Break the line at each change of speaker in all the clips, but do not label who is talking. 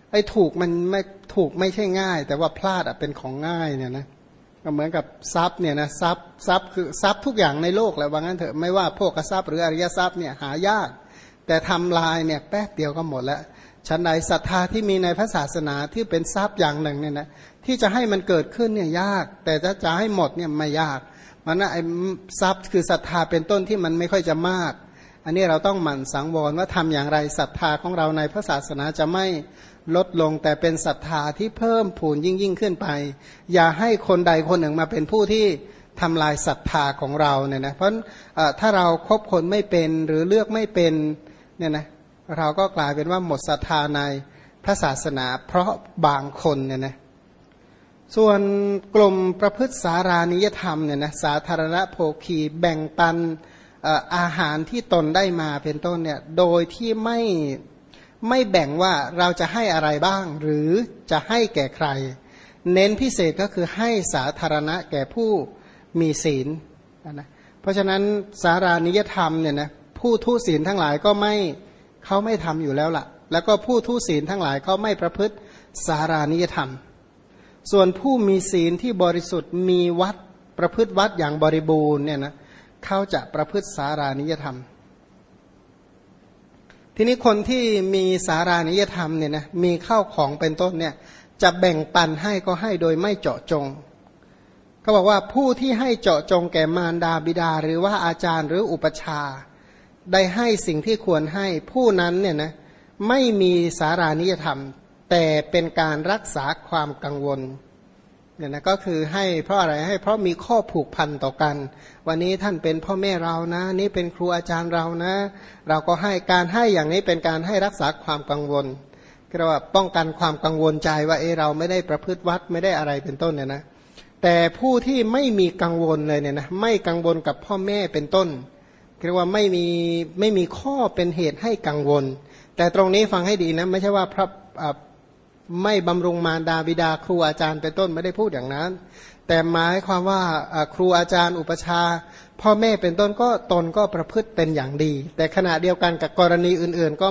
ไอ้ถูกมันไม่ถูกไม่ใช่ง่ายแต่ว่าพลาดเป็นของง่ายเนี่ยนะก็เหมือนกับทรัพย์เนี่ยนะทรัพย์คือทรัพย์ทุกอย่างในโลกแหละว่างั้นเถอะไม่ว่าโภคทรัพย์หรืออริยทรัพย์เนี่ยหายากแต่ทำลายเนี่ยแป๊บเดียวก็หมดแล้วฉันใดศรัทธาที่มีในพระศาสนาที่เป็นทรัพย์อย่างหนึ่งเนี่ยนะที่จะให้มันเกิดขึ้นเนี่ยยากแต่จะให้หมดเนี่ยไม่ยากมันนะไอ้ทรัพย์คือศรัทธาเป็นต้นที่มันไม่ค่อยจะมากอันนี้เราต้องหมั่นสังวรว่าทำอย่างไรศรัทธาของเราในพระศาสนาจะไม่ลดลงแต่เป็นศรัทธาที่เพิ่มพูนยิ่งขึ้นไปอย่าให้คนใดคนหนึ่งมาเป็นผู้ที่ทำลายศรัทธาของเราเนี่ยนะเพราะถ้าเราคบคนไม่เป็นหรือเลือกไม่เป็นเนี่ยนะเราก็กลายเป็นว่าหมดศรัทธาในพระศาสนาเพราะบางคนเนี่ยนะส่วนกลุ่มประพฤติสารานิยธรรมเนี่ยนะสาธารณโภคีแบ่งปันอาหารที่ตนได้มาเป็นต้นเนี่ยโดยที่ไม่แบ่งว่าเราจะให้อะไรบ้างหรือจะให้แก่ใครเน้นพิเศษก็คือให้สาธารณะแก่ผู้มีศีลนะเพราะฉะนั้นสารานิยธรรมเนี่ยนะผู้ทุศีลทั้งหลายก็เขาไม่ทำอยู่แล้วล่ะแล้วก็ผู้ทุศีลทั้งหลายเขาไม่ประพฤติสารานิยธรรมส่วนผู้มีศีลที่บริสุทธิ์มีวัดประพฤติวัดอย่างบริบูรณ์เนี่ยนะเขาจะประพฤติสารานิยธรรมทีนี้คนที่มีสารานิยธรรมเนี่ยนะมีข้าวของเป็นต้นเนี่ยจะแบ่งปันให้ก็ให้โดยไม่เจาะจงเขาบอกว่าผู้ที่ให้เจาะจงแก่มารดาบิดาหรือว่าอาจารย์หรืออุปชาได้ให้สิ่งที่ควรให้ผู้นั้นเนี่ยนะไม่มีสารานิยธรรมแต่เป็นการรักษาความกังวลเนี่ยนะก็คือให้เพราะอะไรให้เพราะมีข้อผูกพันต่อกันวันนี้ท่านเป็นพ่อแม่เรานะนี่เป็นครูอาจารย์เรานะเราก็ให้การให้อย่างนี้เป็นการให้รักษาความกังวลก็เรียกว่าป้องกันความกังวลใจว่าเราไม่ได้ประพฤติวัดไม่ได้อะไรเป็นต้นเนี่ยนะแต่ผู้ที่ไม่มีกังวลเลยเนี่ยนะไม่กังวลกับพ่อแม่เป็นต้นเรียกว่าไม่มีข้อเป็นเหตุให้กังวลแต่ตรงนี้ฟังให้ดีนะไม่ใช่ว่าพระไม่บำรุงมารดาบิดาครูอาจารย์เป็นต้นไม่ได้พูดอย่างนั้นแต่หมายความว่าครูอาจารย์อุปชาพ่อแม่เป็นต้นก็ตนก็ประพฤติเป็นอย่างดีแต่ขณะเดียวกันกับกรณีอื่นๆก็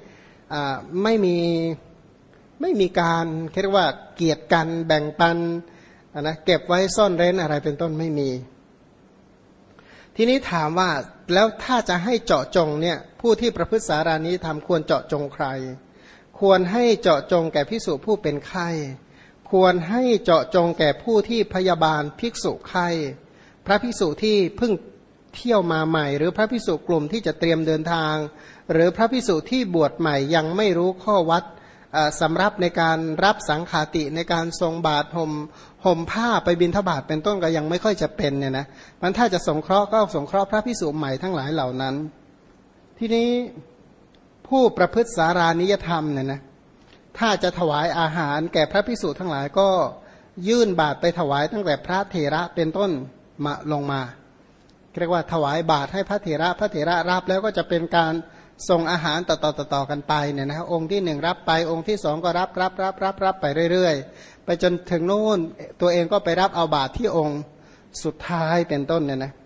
ไม่มีการเรียกว่าเกียรติกันแบ่งปันนะเก็บไว้ซ่อนเร้นอะไรเป็นต้นไม่มีทีนี้ถามว่าแล้วถ้าจะให้เจาะจงเนี่ยผู้ที่ประพฤติสารานิยธรรมควรเจาะจงใครควรให้เจาะจงแก่ภิกษุผู้เป็นไข้ควรให้เจาะจงแก่ผู้ที่พยาบาลภิกษุไข้พระภิกษุที่เพิ่งเที่ยวมาใหม่หรือพระภิกษุกลุ่มที่จะเตรียมเดินทางหรือพระภิกษุที่บวชใหม่ยังไม่รู้ข้อวัดสำรับในการรับสังฆาติในการทรงบาตรห่มผ้าไปบิณฑบาตเป็นต้นก็ยังไม่ค่อยจะเป็นเนี่ยนะมันถ้าจะสงเคราะห์ก็สงเคราะห์พระภิกษุใหม่ทั้งหลายเหล่านั้นทีนี้ผู้ประพฤติสารานิยธรรมเนี่ยนะถ้าจะถวายอาหารแก่พระภิกษุทั้งหลายก็ยื่นบาตรไปถวายตั้งแต่พระเถระเป็นต้นมาลงมาเรียกว่าถวายบาตรให้พระเถระรับแล้วก็จะเป็นการส่งอาหารต่อกันไปเนี่ยนะองค์ที่หนึ่งรับไปองค์ที่สองก็รับไปเรื่อยๆไปจนถึงโน่นตัวเองก็ไปรับเอาบาตรที่องค์สุดท้ายเป็นต้นเนี่ยนะ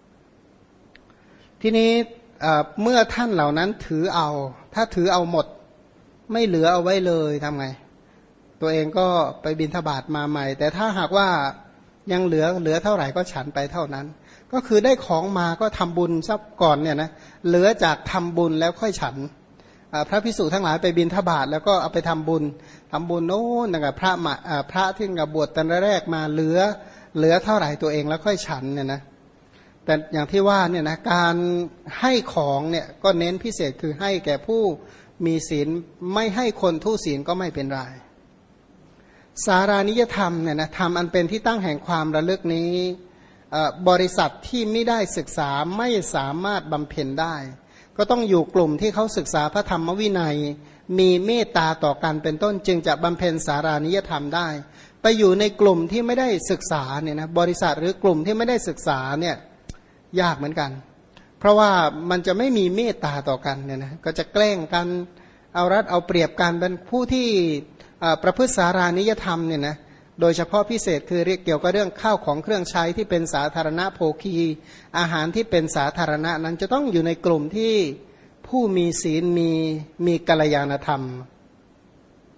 ทีนี้เมื่อท่านเหล่านั้นถือเอาถ้าถือเอาหมดไม่เหลือเอาไว้เลยทำไงตัวเองก็ไปบิณฑบาตมาใหม่แต่ถ้าหากว่ายังเหลือเท่าไหร่ก็ฉันไปเท่านั้นก็คือได้ของมาก็ทำบุญซับก่อนเนี่ยนะเหลือจากทำบุญแล้วค่อยฉันพระภิกษุทั้งหลายไปบิณฑบาตแล้วก็เอาไปทำบุญโน้นนะครับพระที่กับบวชตอนแรกมาเหลือเท่าไหร่ตัวเองแล้วค่อยฉันเนี่ยนะแต่อย่างที่ว่าเนี่ยนะการให้ของเนี่ยก็เน้นพิเศษคือให้แก่ผู้มีศีลไม่ให้คนทุศีลก็ไม่เป็นไรสารานิยธรรมเนี่ยนะธรรมอันเป็นที่ตั้งแห่งความระลึกนี้บริษัทที่ไม่ได้ศึกษาไม่สามารถบำเพ็ญได้ก็ต้องอยู่กลุ่มที่เขาศึกษาพระธรรมวินัยมีเมตตาต่อกันเป็นต้นจึงจะบำเพ็ญสารานิยธรรมได้ไปอยู่ในกลุ่มที่ไม่ได้ศึกษาเนี่ยนะบริษัทหรือกลุ่มที่ไม่ได้ศึกษาเนี่ยยากเหมือนกันเพราะว่ามันจะไม่มีเมตตาต่อกันเนี่ยนะก็จะแกล้งกันเอารัดเอาเปรียบกันเป็นผู้ที่ประพฤติสารานิยธรรมเนี่ยนะโดยเฉพาะพิเศษคือเรียกเกี่ยวกับเรื่องข้าวของเครื่องใช้ที่เป็นสาธารณโภคีอาหารที่เป็นสาธารณะนั้นจะต้องอยู่ในกลุ่มที่ผู้มีศีลมีกัลยาณธรรม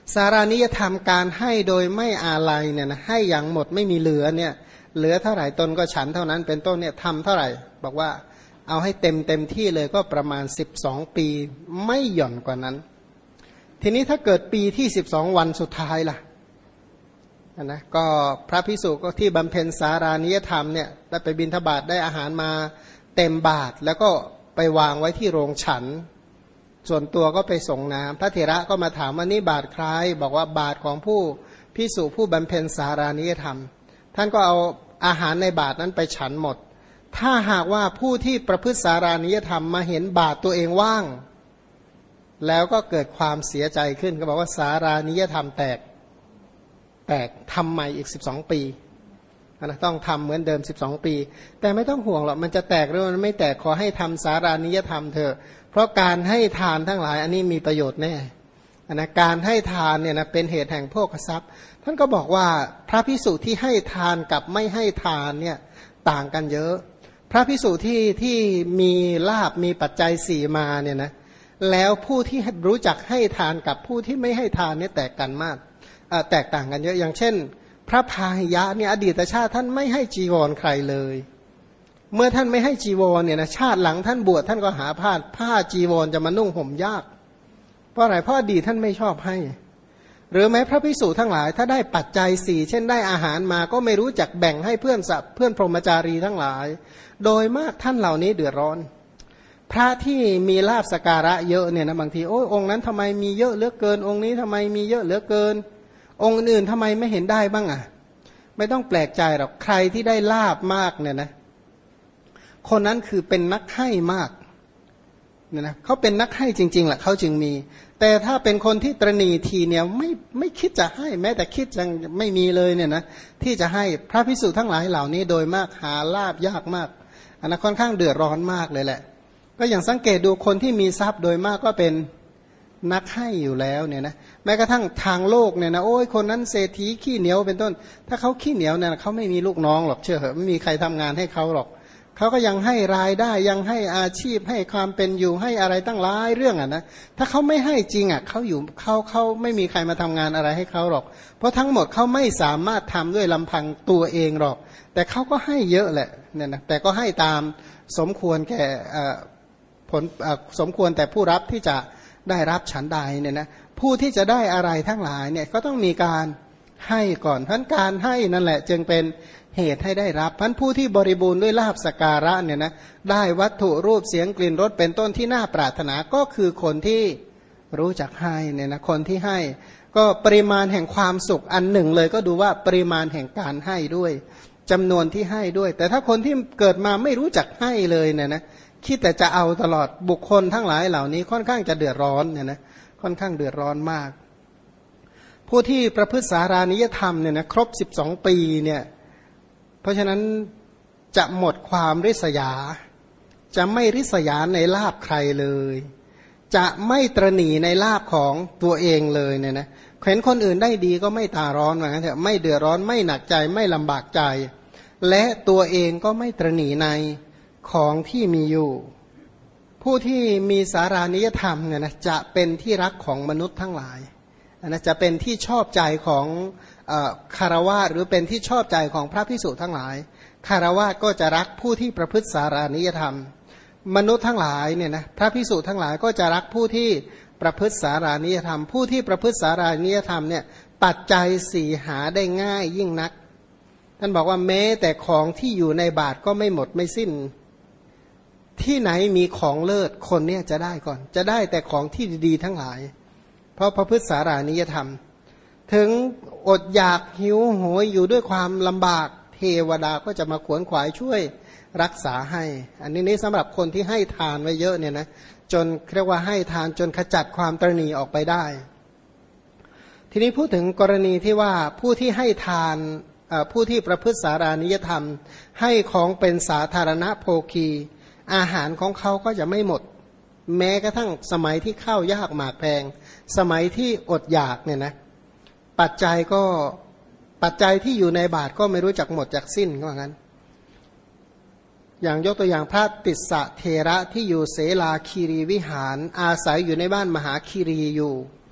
สารานิยธรรมการให้โดยไม่อาลัยเนี่ยนะให้อย่างหมดไม่มีเหลือเนี่ยเหลือเท่าไหร่ตนก็ฉันเท่านั้นเป็นต้นเนี่ยทำเท่าไหร่บอกว่าเอาให้เต็มที่เลยก็ประมาณ12ปีไม่หย่อนกว่านั้นทีนี้ถ้าเกิดปีที่12วันสุดท้ายล่ะนะก็พระภิกษุก็ที่บำเพ็ญสารานิยธรรมเนี่ยได้ไปบิณฑบาตได้อาหารมาเต็มบาตรแล้วก็ไปวางไว้ที่โรงฉันส่วนตัวก็ไปส่งน้ำพระเถระก็มาถามว่านี่บาตรใครบอกว่าบาตรของผู้ภิกษุผู้บำเพ็ญสารานิยธรรมท่านก็เอาอาหารในบาตรนั้นไปฉันหมดถ้าหากว่าผู้ที่ประพฤติสารานิยธรรมมาเห็นบาตรตัวเองว่างแล้วก็เกิดความเสียใจขึ้นก็บอกว่าสารานิยธรรมแตกทำใหม่อีก12ปีนะต้องทำเหมือนเดิม12ปีแต่ไม่ต้องห่วงหรอกมันจะแตกหรือมันไม่แตกขอให้ทำสารานิยธรรมเถอะเพราะการให้ทานทั้งหลายอันนี้มีประโยชน์แน่นะการให้ทานเนี่ยนะเป็นเหตุแห่งโภคทรัพย์ท่านก็บอกว่าพระภิกษุที่ให้ทานกับไม่ให้ทานเนี่ยต่างกันเยอะพระภิกษุที่มีลาภมีปัจจัยสี่มาเนี่ยนะแล้วผู้ที่รู้จักให้ทานกับผู้ที่ไม่ให้ทานเนี่ยแตกกันมากแตกต่างกันเยอะอย่างเช่นพระพาหิยะเนี่ยอดีตชาติท่านไม่ให้จีวรใครเลยเมื่อท่านไม่ให้จีวรเนี่ยนะชาติหลังท่านบวชท่านก็หาผ้าจีวรจะมานุ่งห่มยากเพราะอะไรเพราะอดีตท่านไม่ชอบให้หรือแม้พระภิกษุทั้งหลายถ้าได้ปัจจัยสี่เช่นได้อาหารมาก็ไม่รู้จักแบ่งให้เพื่อนพรหมจารีทั้งหลายโดยมากท่านเหล่านี้เดือดร้อนพระที่มีลาภสการะเยอะเนี่ยนะบางทีโอ้ยองค์นั้นทำไมมีเยอะเหลือเกินองค์นี้ทำไมมีเยอะเหลือเกินองค์อื่นทำไมไม่เห็นได้บ้างอ่ะไม่ต้องแปลกใจหรอกใครที่ได้ลาภมากเนี่ยนะคนนั้นคือเป็นนักให้มากเนี่ยนะเขาเป็นนักให้จริงๆแหละเขาจึงมีแต่ถ้าเป็นคนที่ตระหนี่ทีเนี่ยไม่คิดจะให้แม้แต่คิดยังไม่มีเลยเนี่ยนะที่จะให้พระภิกษุทั้งหลายเหล่านี้โดยมากหาลาภยากมากอันนั้นค่อนข้างเดือดร้อนมากเลยแหละก็อย่างสังเกตดูคนที่มีทรัพย์โดยมากก็เป็นนักให้อยู่แล้วเนี่ยนะแม้กระทั่งทางโลกเนี่ยนะโอ้ยคนนั้นเศรษฐีขี้เหนียวเป็นต้นถ้าเขาขี้เหนียวเนี่ยเขาไม่มีลูกน้องหรอกเชื่อเหอะไม่มีใครทำงานให้เขาหรอกเขาก็ยังให้รายได้ยังให้อาชีพให้ความเป็นอยู่ให้อะไรตั้งหลายเรื่องอ่ะนะถ้าเขาไม่ให้จริงอ่ะเขาไม่มีใครมาทำงานอะไรให้เขาหรอกเพราะทั้งหมดเขาไม่สามารถทำด้วยลำพังตัวเองหรอกแต่เขาก็ให้เยอะแหละเนี่ยนะแต่ก็ให้ตามสมควรแก่ผลสมควรแต่ผู้รับที่จะได้รับฉันใดเนี่ยนะผู้ที่จะได้อะไรทั้งหลายเนี่ยก็ต้องมีการให้ก่อนเพราะการให้นั่นแหละจึงเป็นเหตุให้ได้รับพันผู้ที่บริบูรณ์ด้วยลาภสักการะเนี่ยนะได้วัตถุรูปเสียงกลิ่นรสเป็นต้นที่น่าปรารถนาก็คือคนที่รู้จักให้เนี่ยนะคนที่ให้ก็ปริมาณแห่งความสุขอันหนึ่งเลยก็ดูว่าปริมาณแห่งการให้ด้วยจำนวนที่ให้ด้วยแต่ถ้าคนที่เกิดมาไม่รู้จักให้เลยเนี่ยนะคิดแต่จะเอาตลอดบุคคลทั้งหลายเหล่านี้ค่อนข้างจะเดือดร้อนเนี่ยนะค่อนข้างเดือดร้อนมากผู้ที่ประพฤติสารานิยธรรมเนี่ยนะครบ12ปีเนี่ยเพราะฉะนั้นจะหมดความริษยาจะไม่ริษยาในลาภใครเลยจะไม่ตระหนี่ในลาภของตัวเองเลยเนี่ยนะเห็นคนอื่นได้ดีก็ไม่ตาร้อนว่างั้นเถอะไม่เดือดร้อนไม่หนักใจไม่ลำบากใจและตัวเองก็ไม่ตระหนี่ในของที่มีอยู่ผู้ที่มีสารานิยธรรมเนี่ยนะจะเป็นที่รักของมนุษย์ทั้งหลายนะจะเป็นที่ชอบใจของคารวะหรือเป็นที่ชอบใจของพระภิกษุทั้งหลายคารวะก็จะรักผู้ที่ประพฤติสารานิยธรรมมนุษย์ทั้งหลายเนี่ยนะพระภิกษุทั้งหลายก็จะรักผู้ที่ประพฤติสารานิยธรรมผู้ที่ประพฤติสารานิยธรรมเนี่ยปัจจัยสี่หาได้ง่ายยิ่งนักท่านบอกว่าแม้แต่ของที่อยู่ในบาทก็ไม่หมดไม่สิ้นที่ไหนมีของเลิศคนเนี่ยจะได้ก่อนจะได้แต่ของที่ดีๆทั้งหลายเพราะประพฤติสารานิยธรรมถึงอดอยากหิวโหยอยู่ด้วยความลำบากเทวดาก็จะมาขวนขวายช่วยรักษาให้อันนี้สำหรับคนที่ให้ทานไว้เยอะเนี่ยนะจนเรียกว่าให้ทานจนขจัดความตระหนี่ออกไปได้ทีนี้พูดถึงกรณีที่ว่าผู้ที่ให้ทานผู้ที่ประพฤติสารานิยธรรมให้ของเป็นสาธารณโภคีอาหารของเขาก็จะไม่หมดแม้กระทั่งสมัยที่ข้าวยากหมากแพงสมัยที่อดอยากเนี่ยนะปัจจัยที่อยู่ในบาทก็ไม่รู้จักหมดจากสิ้นก็ว่างั้นอย่างยกตัวอย่างพระติสสะเทระที่อยู่เสลาคีรีวิหารอาศัยอยู่ในบ้านมหาคีรีอยู่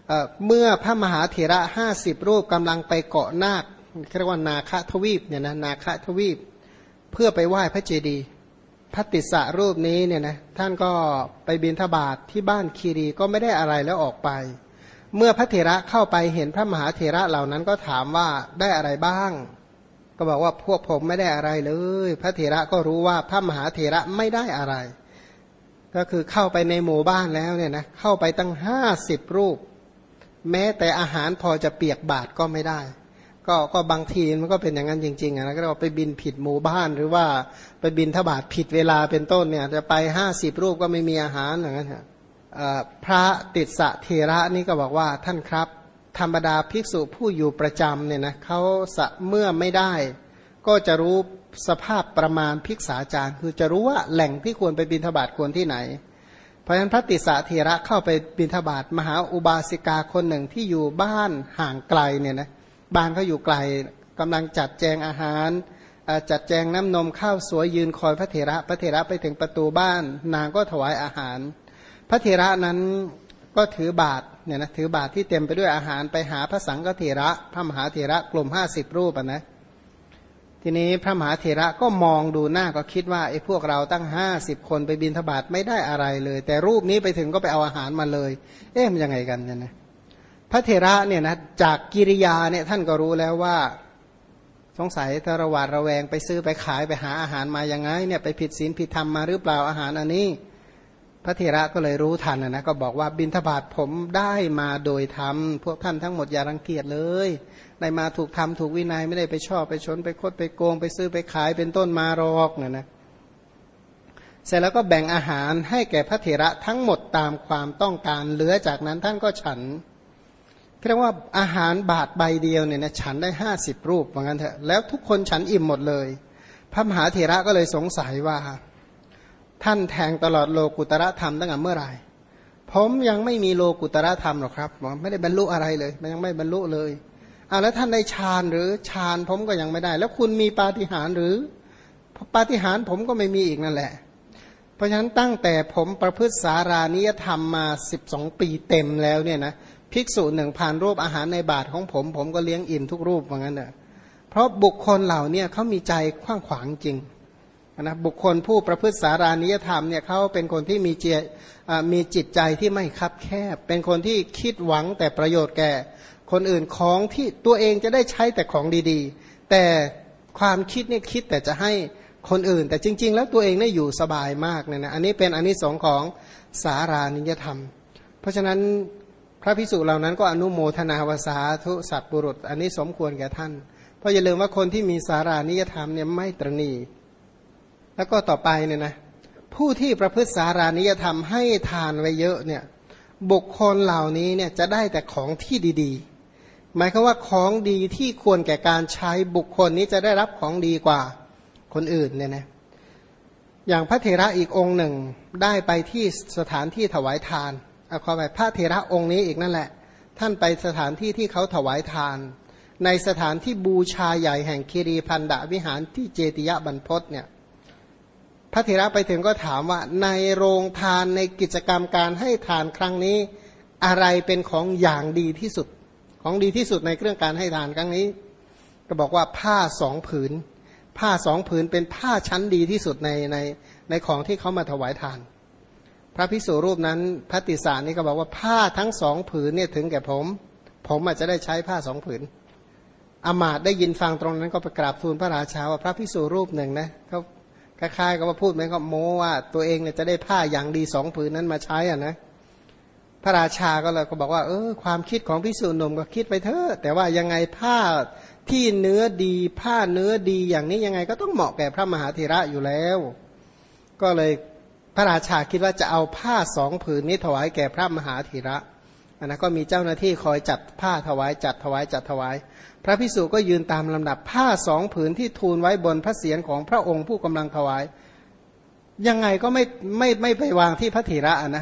เมื่อพระมหาเถระ50 รูปกำลังไปเกาะนาคเรียกว่านาคทวีปเนี่ยนะนาคทวีปเพื่อไปไหว้พระเจดีย์พระติสสะรูปนี้เนี่ยนะท่านก็ไปบิณฑบาตที่บ้านคีรีก็ไม่ได้อะไรแล้วออกไปเมื่อพระเถระเข้าไปเห็นพระมหาเถระเหล่านั้นก็ถามว่าได้อะไรบ้างก็บอกว่าพวกผมไม่ได้อะไรเลยพระเถระก็รู้ว่าพระมหาเถระไม่ได้อะไรก็คือเข้าไปในหมู่บ้านแล้วเนี่ยนะเข้าไปตั้ง50 รูปแม้แต่อาหารพอจะเปียกบาตรก็ไม่ได้ก็บางทีมันก็เป็นอย่างนั้นจริงๆนะก็เราไปบินผิดหมู่บ้านหรือว่าไปบินทบาทผิดเวลาเป็นต้นเนี่ยจะไป50 รูปก็ไม่มีอาหารอย่างนั้นพระติสสะเถระนี่ก็บอกว่าท่านครับธรรมดาภิกษุผู้อยู่ประจำเนี่ยนะเขาเมื่อไม่ได้ก็จะรู้สภาพประมาณภิกษาจารย์คือจะรู้ว่าแหล่งที่ควรไปบิณฑบาตควรที่ไหนเพราะฉะนั้นพระติสสะเถระเข้าไปบิณฑบาตมหาอุบาสิกาคนหนึ่งที่อยู่บ้านห่างไกลเนี่ยนะบ้านเขาอยู่ไกลกำลังจัดแจงอาหารจัดแจงน้ำนมข้าวสวยยืนคอยพระเถระพระเถระไปถึงประตูบ้านนางก็ถวายอาหารพระเถระนั้นก็ถือบาตรเนี่ยนะถือบาตรที่เต็มไปด้วยอาหารไปหาพระสังฆเถระพระมหาเถระกลุ่ม50 รูปนะทีนี้พระมหาเถระก็มองดูหน้าก็คิดว่าไอ้พวกเราตั้ง50 คนไปบิณฑบาตไม่ได้อะไรเลยแต่รูปนี้ไปถึงก็ไปเอาอาหารมาเลยมันยังไงกันเนี่ยนะพระเถระเนี่ยนะจากกิริยาเนี่ยท่านก็รู้แล้วว่าสงสัยถ้าระหวาดระแวงไปซื้อไปขายไปหาอาหารมายังไงเนี่ยไปผิดศีลผิดธรรมมาหรือเปล่าอาหารอันนี้พระเถระก็เลยรู้ทันนะก็บอกว่าบิณฑบาตผมได้มาโดยธรรมพวกท่านทั้งหมดอย่ารังเกียจเลยได้มาถูกธรรมถูกวินัยไม่ได้ไปชอบไปชนไปคดไปโกงไปซื้อไปขายเป็นต้นมารอกเนี่ยนะเสร็จแล้วก็แบ่งอาหารให้แก่พระเถระทั้งหมดตามความต้องการเหลือจากนั้นท่านก็ฉันเรียกว่าอาหารบาทใบเดียวเนี่ยนะฉันได้50 รูปว่างั้นเถอะแล้วทุกคนฉันอิ่มหมดเลยพระมหาเถระก็เลยสงสัยว่าท่านแทงตลอดโลกุตระธรรมตั้งแต่เมื่อไหร่ผมยังไม่มีโลกุตระธรรมหรอกครับไม่ได้บรรลุอะไรเลยมันยังไม่บรรลุเลยแล้วท่านได้ฌานหรือฌานผมก็ยังไม่ได้แล้วคุณมีปาฏิหาริย์หรือปาฏิหาริย์ผมก็ไม่มีอีกนั่นแหละเพราะฉะนั้นตั้งแต่ผมประพฤติสารานิยธรรมมา12 ปีเต็มแล้วเนี่ยนะภิกษุ1,000 รูปอาหารในบาตรของผมก็เลี้ยงอิ่มทุกรูปว่างั้นเถอะเพราะบุคคลเหล่านี้เขามีใจกว้างขวางจริงนะบุคคลผู้ประพฤติสารานิยธรรมเนี่ยเขาเป็นคนที่มีจิตใจที่ไม่คับแคบเป็นคนที่คิดหวังแต่ประโยชน์แก่คนอื่นของที่ตัวเองจะได้ใช้แต่ของดีๆแต่ความคิดเนี่ยคิดแต่จะให้คนอื่นแต่จริงๆแล้วตัวเองได้อยู่สบายมากเนี่ยนะอันนี้เป็นอานิสงส์ของสารานิยธรรมเพราะฉะนั้นพระภิกษุเหล่านั้นก็อนุโมทนาวสาธุสัตบุรุษอันนี้สมควรแก่ท่านเพราะอย่าลืมว่าคนที่มีสารานิยธรรมเนี่ยไม่ตระหนี่แล้วก็ต่อไปเนี่ยนะผู้ที่ประพฤติสารานิยธรรมให้ทานไว้เยอะเนี่ยบุคคลเหล่านี้เนี่ยจะได้แต่ของที่ดีๆหมายความว่าของดีที่ควรแก่การใช้บุคคลนี้จะได้รับของดีกว่าคนอื่นเนี่ยนะอย่างพระเถระอีกองค์หนึ่งได้ไปที่สถานที่ถวายทานขอไปพระเถระองค์นี้อีกนั่นแหละท่านไปสถานที่ที่เขาถวายทานในสถานที่บูชาใหญ่แห่งคีรีพันดะวิหารที่เจติยบรรพตเนี่ยพระเถระไปถึงก็ถามว่าในโรงทานในกิจกรรมการให้ทานครั้งนี้อะไรเป็นของอย่างดีที่สุดของดีที่สุดในเรื่องการให้ทานครั้งนี้ก็บอกว่าผ้า2 ผืนผ้า2 ผืนเป็นผ้าชั้นดีที่สุดในของที่เขามาถวายทานพระภิกษุรูปนั้นพระติสสะนี่ก็บอกว่าผ้าทั้ง2 ผืนเนี่ยถึงแก่ผมอาจจะได้ใช้ผ้า2 ผืนอมาตย์ได้ยินฟังตรงนั้นก็ไปกราบทูลพระราชาว่าพระภิกษุรูปหนึ่งนะเขาคล้ายๆกับว่าพูดเหมือนกับโม้ว่าตัวเองเนี่ยจะได้ผ้าอย่างดี2 ผืนนั้นมาใช้อ่ะนะพระราชาก็เลยก็บอกว่าความคิดของภิกษุหนุ่มก็คิดไปเถอะแต่ว่ายังไงผ้าที่เนื้อดีผ้าเนื้อดีอย่างนี้ยังไงก็ต้องเหมาะแก่พระมหาเถระอยู่แล้วก็เลยพระราชาคิดว่าจะเอาผ้า2 ผืนนี้ถวายแก่พระมหาเถระนะก็มีเจ้าหน้าที่คอยจัดผ้าถวายจัดถวายพระภิกษุก็ยืนตามลำดับผ้า2 ผืนที่ทูลไว้บนพระเศียรของพระองค์ผู้กำลังถวายยังไงก็ไม่ไปวางที่พระเถระนะ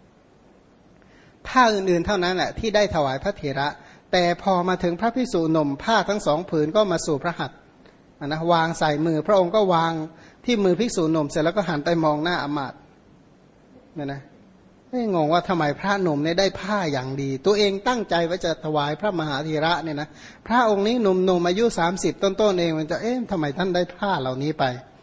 ผ้าอื่นๆเท่านั้นแหละที่ได้ถวายพระเถระแต่พอมาถึงพระภิกษุหนุ่มผ้าทั้ง2 ผืนก็มาสู่พระหัตถ์นะวางใส่มือพระองค์ก็วางที่มือภิกษุหนุ่มเสร็จแล้วก็หันไปมองหน้าอมาตย์เนี่ยนะงงว่าทำไมพระหนุ่มเนี่ยได้ผ้าอย่างดีตัวเองตั้งใจว่าจะถวายพระมหาธีระเนี่ยนะพระองค์นี้หนุ่มๆอายุ30ต้นๆเองมันจะทำไมท่านได้ผ้าเหล่านี้ไป